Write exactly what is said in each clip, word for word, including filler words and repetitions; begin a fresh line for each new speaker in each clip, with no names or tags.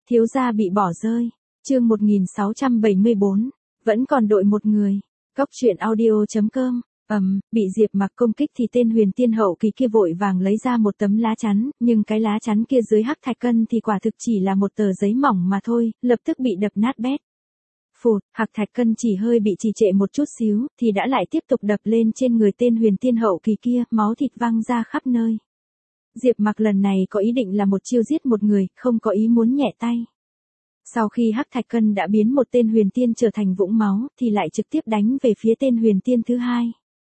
Thiếu gia bị bỏ rơi. Chương một nghìn sáu trăm bảy mươi bốn. Vẫn còn đội một người. Góc truyện audio chấm com. Ầm, bị Diệp Mặc công kích thì tên Huyền Tiên hậu kỳ kia vội vàng lấy ra một tấm lá chắn, nhưng cái lá chắn kia dưới hắc thạch cân thì quả thực chỉ là một tờ giấy mỏng mà thôi, lập tức bị đập nát bét. Phụt, hắc thạch cân chỉ hơi bị trì trệ một chút xíu, thì đã lại tiếp tục đập lên trên người tên Huyền Tiên hậu kỳ kia, máu thịt văng ra khắp nơi. Diệp Mặc lần này có ý định là một chiêu giết một người, không có ý muốn nhẹ tay. Sau khi hắc thạch cân đã biến một tên huyền tiên trở thành vũng máu, thì lại trực tiếp đánh về phía tên huyền tiên thứ hai.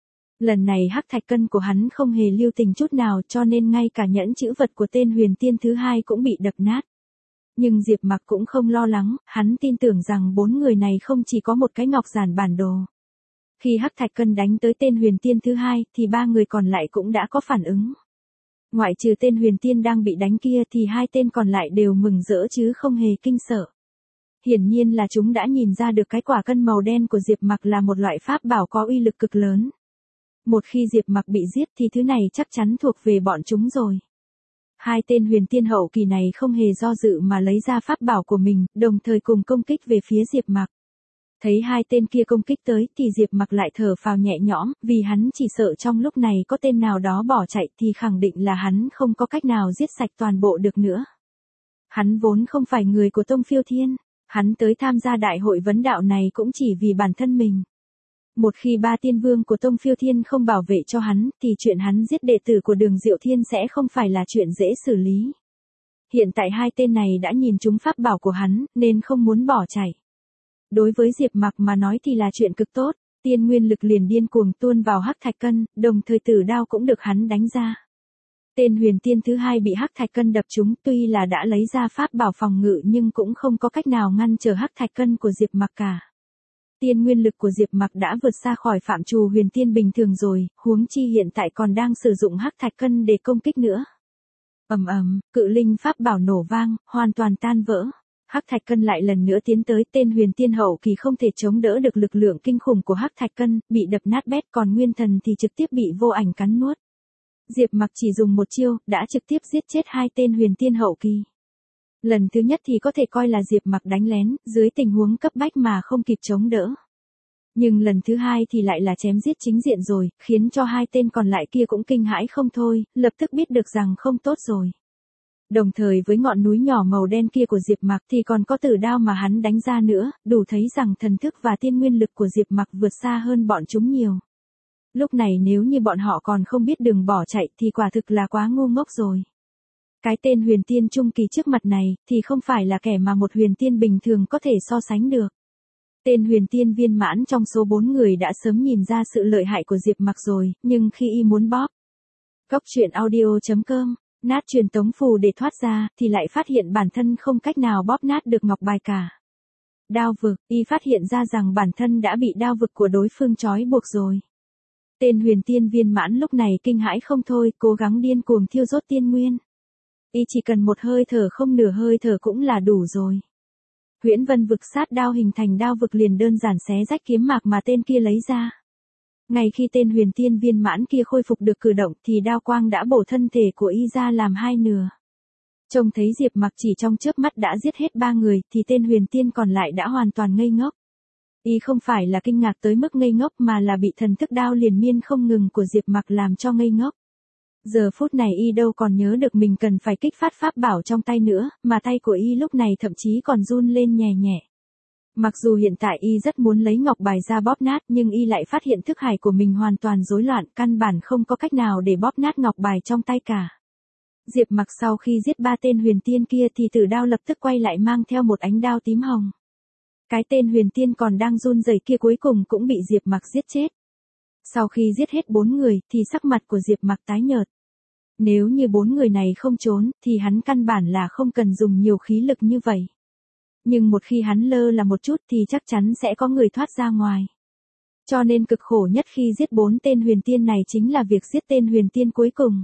Lần này hắc thạch cân của hắn không hề lưu tình chút nào, cho nên ngay cả nhẫn chữ vật của tên huyền tiên thứ hai cũng bị đập nát. Nhưng Diệp Mặc cũng không lo lắng, hắn tin tưởng rằng bốn người này không chỉ có một cái ngọc giản bản đồ. Khi hắc thạch cân đánh tới tên huyền tiên thứ hai, thì ba người còn lại cũng đã có phản ứng. Ngoại trừ tên huyền tiên đang bị đánh kia thì hai tên còn lại đều mừng rỡ chứ không hề kinh sợ. Hiển nhiên là chúng đã nhìn ra được cái quả cân màu đen của Diệp Mặc là một loại pháp bảo có uy lực cực lớn. Một khi Diệp Mặc bị giết thì thứ này chắc chắn thuộc về bọn chúng rồi. Hai tên huyền tiên hậu kỳ này không hề do dự mà lấy ra pháp bảo của mình, đồng thời cùng công kích về phía Diệp Mặc. Thấy hai tên kia công kích tới thì Diệp Mặc lại thở phào nhẹ nhõm, vì hắn chỉ sợ trong lúc này có tên nào đó bỏ chạy thì khẳng định là hắn không có cách nào giết sạch toàn bộ được nữa. Hắn vốn không phải người của Tông Phiêu Thiên, hắn tới tham gia đại hội vấn đạo này cũng chỉ vì bản thân mình. Một khi ba tiên vương của Tông Phiêu Thiên không bảo vệ cho hắn thì chuyện hắn giết đệ tử của Đường Diệu Thiên sẽ không phải là chuyện dễ xử lý. Hiện tại hai tên này đã nhìn trúng pháp bảo của hắn nên không muốn bỏ chạy. Đối với Diệp Mặc mà nói thì là chuyện cực tốt, tiên nguyên lực liền điên cuồng tuôn vào hắc thạch cân, đồng thời tử đao cũng được hắn đánh ra. Tên huyền tiên thứ hai bị hắc thạch cân đập trúng, tuy là đã lấy ra pháp bảo phòng ngự nhưng cũng không có cách nào ngăn trở hắc thạch cân của Diệp Mặc cả. Tiên nguyên lực của Diệp Mặc đã vượt xa khỏi phạm trù huyền tiên bình thường rồi, huống chi hiện tại còn đang sử dụng hắc thạch cân để công kích nữa. Ầm ầm, cự linh pháp bảo nổ vang, hoàn toàn tan vỡ. Hắc thạch cân lại lần nữa tiến tới, tên huyền tiên hậu kỳ không thể chống đỡ được lực lượng kinh khủng của hắc thạch cân, bị đập nát bét, còn nguyên thần thì trực tiếp bị vô ảnh cắn nuốt. Diệp Mặc chỉ dùng một chiêu, đã trực tiếp giết chết hai tên huyền tiên hậu kỳ. Lần thứ nhất thì có thể coi là Diệp Mặc đánh lén, dưới tình huống cấp bách mà không kịp chống đỡ. Nhưng lần thứ hai thì lại là chém giết chính diện rồi, khiến cho hai tên còn lại kia cũng kinh hãi không thôi, lập tức biết được rằng không tốt rồi. Đồng thời với ngọn núi nhỏ màu đen kia của Diệp Mặc thì còn có tử đao mà hắn đánh ra nữa, đủ thấy rằng thần thức và tiên nguyên lực của Diệp Mặc vượt xa hơn bọn chúng nhiều. Lúc này nếu như bọn họ còn không biết đường bỏ chạy thì quả thực là quá ngu ngốc rồi. Cái tên huyền tiên trung kỳ trước mặt này thì không phải là kẻ mà một huyền tiên bình thường có thể so sánh được. Tên huyền tiên viên mãn trong số bốn người đã sớm nhìn ra sự lợi hại của Diệp Mặc rồi, nhưng khi y muốn bóp Góc truyện audio chấm com nát truyền tống phù để thoát ra, thì lại phát hiện bản thân không cách nào bóp nát được ngọc bài cả. Đao vực, y phát hiện ra rằng bản thân đã bị đao vực của đối phương trói buộc rồi. Tên huyền tiên viên mãn lúc này kinh hãi không thôi, cố gắng điên cuồng thiêu đốt tiên nguyên. Y chỉ cần một hơi thở không nửa hơi thở cũng là đủ rồi. Huyễn Vân vực sát đao hình thành đao vực liền đơn giản xé rách kiếm mạc mà tên kia lấy ra. Ngay khi tên huyền tiên viên mãn kia khôi phục được cử động thì đao quang đã bổ thân thể của y ra làm hai nửa. Trông thấy Diệp Mặc chỉ trong chớp mắt đã giết hết ba người thì tên huyền tiên còn lại đã hoàn toàn ngây ngốc. Y không phải là kinh ngạc tới mức ngây ngốc mà là bị thần thức đao liền miên không ngừng của Diệp Mặc làm cho ngây ngốc. Giờ phút này y đâu còn nhớ được mình cần phải kích phát pháp bảo trong tay nữa, mà tay của y lúc này thậm chí còn run lên nhẹ nhẹ. Mặc dù hiện tại y rất muốn lấy ngọc bài ra bóp nát nhưng y lại phát hiện thức hải của mình hoàn toàn rối loạn, căn bản không có cách nào để bóp nát ngọc bài trong tay cả. Diệp Mặc sau khi giết ba tên huyền tiên kia thì tử đao lập tức quay lại mang theo một ánh đao tím hồng. Cái tên huyền tiên còn đang run rẩy kia cuối cùng cũng bị Diệp Mặc giết chết. Sau khi giết hết bốn người thì sắc mặt của Diệp Mặc tái nhợt. Nếu như bốn người này không trốn thì hắn căn bản là không cần dùng nhiều khí lực như vậy. Nhưng một khi hắn lơ là một chút thì chắc chắn sẽ có người thoát ra ngoài. Cho nên cực khổ nhất khi giết bốn tên huyền tiên này chính là việc giết tên huyền tiên cuối cùng.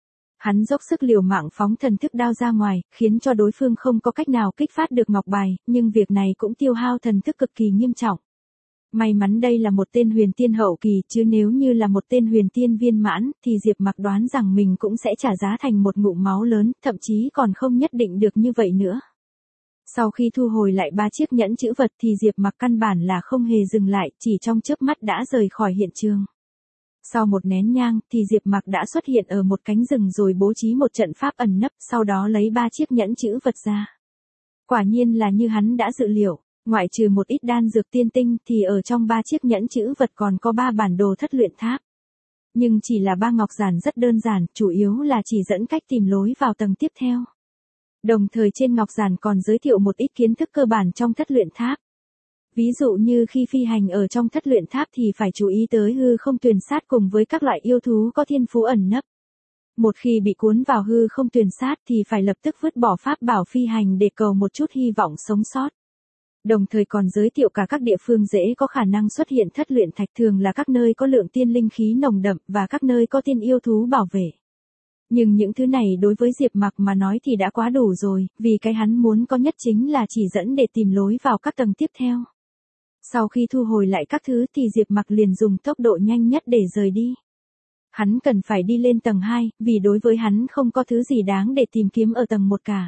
Hắn dốc sức liều mạng phóng thần thức đao ra ngoài, khiến cho đối phương không có cách nào kích phát được ngọc bài, nhưng việc này cũng tiêu hao thần thức cực kỳ nghiêm trọng. May mắn đây là một tên huyền tiên hậu kỳ, chứ nếu như là một tên huyền tiên viên mãn, thì Diệp Mặc đoán rằng mình cũng sẽ trả giá thành một ngụm máu lớn, thậm chí còn không nhất định được như vậy nữa. Sau khi thu hồi lại ba chiếc nhẫn chữ vật thì Diệp Mặc căn bản là không hề dừng lại, chỉ trong chớp mắt đã rời khỏi hiện trường. Sau một nén nhang thì Diệp Mặc đã xuất hiện ở một cánh rừng rồi bố trí một trận pháp ẩn nấp, sau đó lấy ba chiếc nhẫn chữ vật ra. Quả nhiên là như hắn đã dự liệu, ngoại trừ một ít đan dược tiên tinh thì ở trong ba chiếc nhẫn chữ vật còn có ba bản đồ thất luyện tháp. Nhưng chỉ là ba ngọc giản rất đơn giản, chủ yếu là chỉ dẫn cách tìm lối vào tầng tiếp theo. Đồng thời trên ngọc giản còn giới thiệu một ít kiến thức cơ bản trong thất luyện tháp. Ví dụ như khi phi hành ở trong thất luyện tháp thì phải chú ý tới hư không tuyền sát cùng với các loại yêu thú có thiên phú ẩn nấp. Một khi bị cuốn vào hư không tuyền sát thì phải lập tức vứt bỏ pháp bảo phi hành để cầu một chút hy vọng sống sót. Đồng thời còn giới thiệu cả các địa phương dễ có khả năng xuất hiện thất luyện thạch, thường là các nơi có lượng tiên linh khí nồng đậm và các nơi có tiên yêu thú bảo vệ. Nhưng những thứ này đối với Diệp Mặc mà nói thì đã quá đủ rồi, vì cái hắn muốn có nhất chính là chỉ dẫn để tìm lối vào các tầng tiếp theo. Sau khi thu hồi lại các thứ thì Diệp Mặc liền dùng tốc độ nhanh nhất để rời đi. Hắn cần phải đi lên tầng hai, vì đối với hắn không có thứ gì đáng để tìm kiếm ở tầng một cả.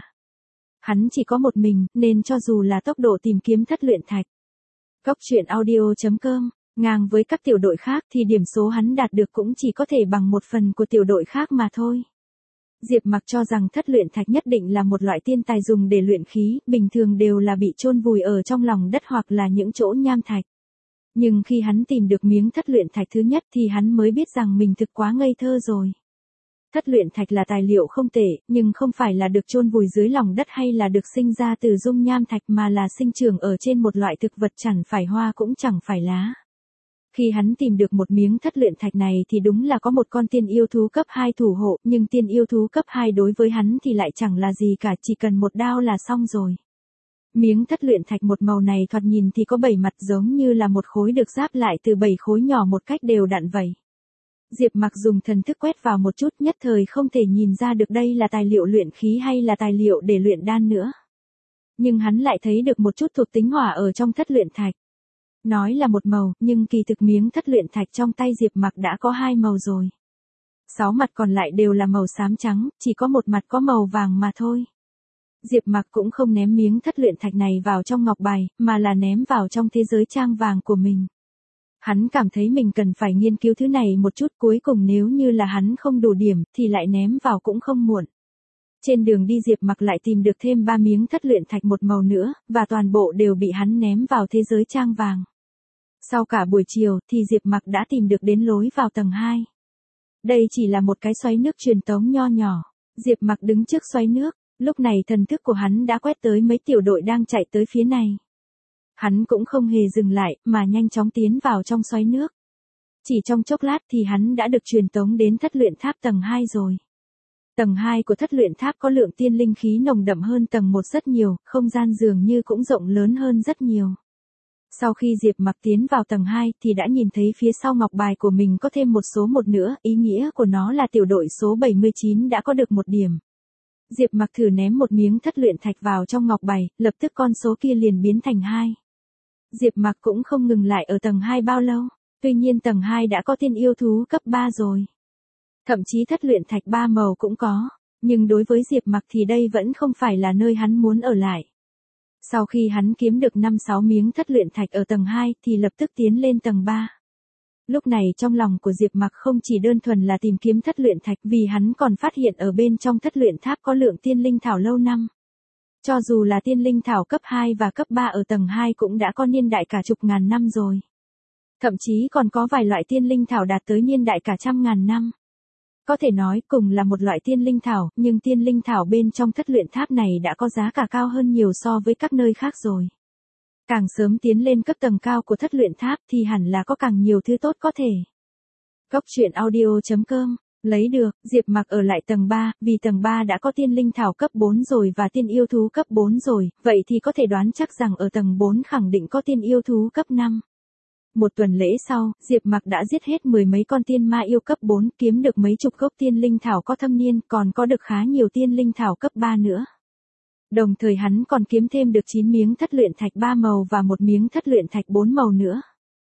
Hắn chỉ có một mình, nên cho dù là tốc độ tìm kiếm thất luyện thạch. Cốc truyện audio chấm com, ngang với các tiểu đội khác thì điểm số hắn đạt được cũng chỉ có thể bằng một phần của tiểu đội khác mà thôi. Diệp Mặc cho rằng thất luyện thạch nhất định là một loại tiên tài dùng để luyện khí, bình thường đều là bị chôn vùi ở trong lòng đất hoặc là những chỗ nham thạch. Nhưng khi hắn tìm được miếng thất luyện thạch thứ nhất thì hắn mới biết rằng mình thực quá ngây thơ rồi. Thất luyện thạch là tài liệu không tệ, nhưng không phải là được chôn vùi dưới lòng đất hay là được sinh ra từ dung nham thạch mà là sinh trưởng ở trên một loại thực vật chẳng phải hoa cũng chẳng phải lá. Khi hắn tìm được một miếng thất luyện thạch này thì đúng là có một con tiên yêu thú cấp hai thủ hộ, nhưng tiên yêu thú cấp hai đối với hắn thì lại chẳng là gì cả, chỉ cần một đao là xong rồi. Miếng thất luyện thạch một màu này thoạt nhìn thì có bảy mặt giống như là một khối được ráp lại từ bảy khối nhỏ một cách đều đặn vậy. Diệp Mặc dùng thần thức quét vào một chút, nhất thời không thể nhìn ra được đây là tài liệu luyện khí hay là tài liệu để luyện đan nữa. Nhưng hắn lại thấy được một chút thuộc tính hỏa ở trong thất luyện thạch. Nói là một màu, nhưng kỳ thực miếng thất luyện thạch trong tay Diệp Mặc đã có hai màu rồi. Sáu mặt còn lại đều là màu xám trắng, chỉ có một mặt có màu vàng mà thôi. Diệp Mặc cũng không ném miếng thất luyện thạch này vào trong ngọc bài, mà là ném vào trong thế giới trang vàng của mình. Hắn cảm thấy mình cần phải nghiên cứu thứ này một chút, cuối cùng nếu như là hắn không đủ điểm thì lại ném vào cũng không muộn. Trên đường đi Diệp Mặc lại tìm được thêm ba miếng thất luyện thạch một màu nữa, và toàn bộ đều bị hắn ném vào thế giới trang vàng. Sau cả buổi chiều thì Diệp Mặc đã tìm được đến lối vào tầng hai. Đây chỉ là một cái xoáy nước truyền tống nho nhỏ. Diệp Mặc đứng trước xoáy nước, lúc này thần thức của hắn đã quét tới mấy tiểu đội đang chạy tới phía này. Hắn cũng không hề dừng lại, mà nhanh chóng tiến vào trong xoáy nước. Chỉ trong chốc lát thì hắn đã được truyền tống đến thất luyện tháp tầng hai rồi. Tầng hai của thất luyện tháp có lượng tiên linh khí nồng đậm hơn tầng một rất nhiều, không gian dường như cũng rộng lớn hơn rất nhiều. Sau khi Diệp Mặc tiến vào tầng hai thì đã nhìn thấy phía sau ngọc bài của mình có thêm một số một nữa, ý nghĩa của nó là tiểu đội số bảy mươi chín đã có được một điểm. Diệp Mặc thử ném một miếng thất luyện thạch vào trong ngọc bài, lập tức con số kia liền biến thành hai. Diệp Mặc cũng không ngừng lại ở tầng hai bao lâu, tuy nhiên tầng hai đã có tiên yêu thú cấp ba rồi. Thậm chí thất luyện thạch ba màu cũng có, nhưng đối với Diệp Mặc thì đây vẫn không phải là nơi hắn muốn ở lại. Sau khi hắn kiếm được năm sáu miếng thất luyện thạch ở tầng hai thì lập tức tiến lên tầng ba. Lúc này trong lòng của Diệp Mặc không chỉ đơn thuần là tìm kiếm thất luyện thạch, vì hắn còn phát hiện ở bên trong thất luyện tháp có lượng tiên linh thảo lâu năm. Cho dù là tiên linh thảo cấp hai và cấp ba ở tầng hai cũng đã có niên đại cả chục ngàn năm rồi. Thậm chí còn có vài loại tiên linh thảo đạt tới niên đại cả trăm ngàn năm. Có thể nói cùng là một loại tiên linh thảo, nhưng tiên linh thảo bên trong thất luyện tháp này đã có giá cả cao hơn nhiều so với các nơi khác rồi. Càng sớm tiến lên cấp tầng cao của thất luyện tháp thì hẳn là có càng nhiều thứ tốt có thể. Cốc truyện audio chấm com, lấy được, Diệp Mặc ở lại tầng ba, vì tầng ba đã có tiên linh thảo cấp bốn rồi và tiên yêu thú cấp bốn rồi, vậy thì có thể đoán chắc rằng ở tầng bốn khẳng định có tiên yêu thú cấp năm. Một tuần lễ sau, Diệp Mặc đã giết hết mười mấy con tiên ma yêu cấp bốn, kiếm được mấy chục gốc tiên linh thảo có thâm niên, còn có được khá nhiều tiên linh thảo cấp ba nữa. Đồng thời hắn còn kiếm thêm được chín miếng thất luyện thạch ba màu và một miếng thất luyện thạch bốn màu nữa.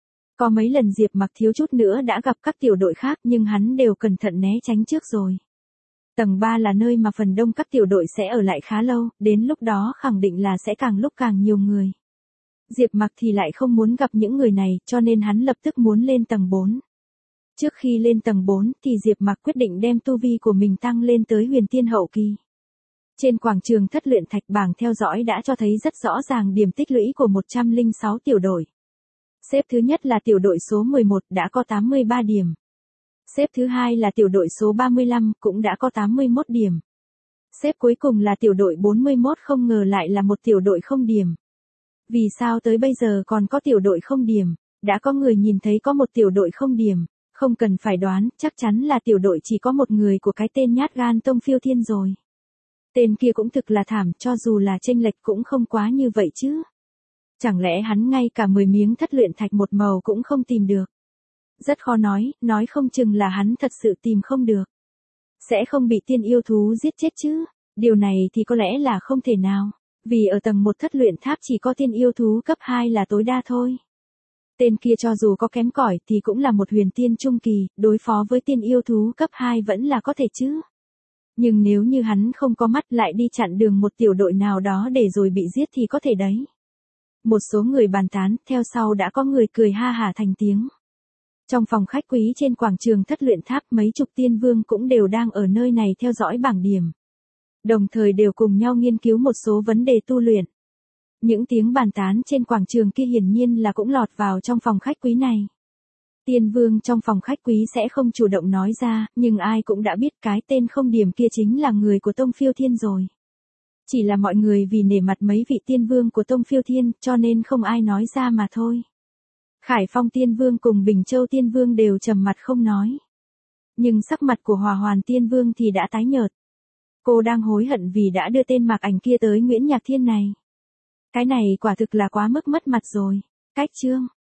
Có mấy lần Diệp Mặc thiếu chút nữa đã gặp các tiểu đội khác nhưng hắn đều cẩn thận né tránh trước rồi. Tầng ba là nơi mà phần đông các tiểu đội sẽ ở lại khá lâu, đến lúc đó khẳng định là sẽ càng lúc càng nhiều người. Diệp Mặc thì lại không muốn gặp những người này, cho nên hắn lập tức muốn lên tầng bốn. Trước khi lên tầng bốn thì Diệp Mặc quyết định đem tu vi của mình tăng lên tới huyền tiên hậu kỳ. Trên quảng trường thất luyện thạch bảng theo dõi đã cho thấy rất rõ ràng điểm tích lũy của một trăm lẻ sáu tiểu đội. Xếp thứ nhất là tiểu đội số mười một đã có tám mươi ba điểm. Xếp thứ hai là tiểu đội số ba mươi lăm cũng đã có tám mươi mốt điểm. Xếp cuối cùng là tiểu đội bốn mươi mốt, không ngờ lại là một tiểu đội không điểm. Vì sao tới bây giờ còn có tiểu đội không điểm? Đã có người nhìn thấy có một tiểu đội không điểm, không cần phải đoán, chắc chắn là tiểu đội chỉ có một người của cái tên nhát gan Tông Phiêu Thiên rồi. Tên kia cũng thực là thảm, cho dù là chênh lệch cũng không quá như vậy chứ. Chẳng lẽ hắn ngay cả mười miếng thất luyện thạch một màu cũng không tìm được? Rất khó nói, nói không chừng là hắn thật sự tìm không được. Sẽ không bị tiên yêu thú giết chết chứ? Điều này thì có lẽ là không thể nào, vì ở tầng một thất luyện tháp chỉ có tiên yêu thú cấp hai là tối đa thôi. Tên kia cho dù có kém cỏi thì cũng là một huyền tiên trung kỳ, đối phó với tiên yêu thú cấp hai vẫn là có thể chứ. Nhưng nếu như hắn không có mắt lại đi chặn đường một tiểu đội nào đó để rồi bị giết thì có thể đấy. Một số người bàn tán, theo sau đã có người cười ha hả thành tiếng. Trong phòng khách quý trên quảng trường thất luyện tháp, mấy chục tiên vương cũng đều đang ở nơi này theo dõi bảng điểm. Đồng thời đều cùng nhau nghiên cứu một số vấn đề tu luyện. Những tiếng bàn tán trên quảng trường kia hiển nhiên là cũng lọt vào trong phòng khách quý này. Tiên vương trong phòng khách quý sẽ không chủ động nói ra, nhưng ai cũng đã biết cái tên không điểm kia chính là người của Tông Phiêu Thiên rồi. Chỉ là mọi người vì nể mặt mấy vị tiên vương của Tông Phiêu Thiên cho nên không ai nói ra mà thôi. Khải Phong Tiên Vương cùng Bình Châu Tiên Vương đều trầm mặt không nói. Nhưng sắc mặt của Hòa Hoàn Tiên Vương thì đã tái nhợt. Cô đang hối hận vì đã đưa tên Mạc Ảnh kia tới Nguyễn Nhạc Thiên này. Cái này quả thực là quá mức mất mặt rồi. Cách chương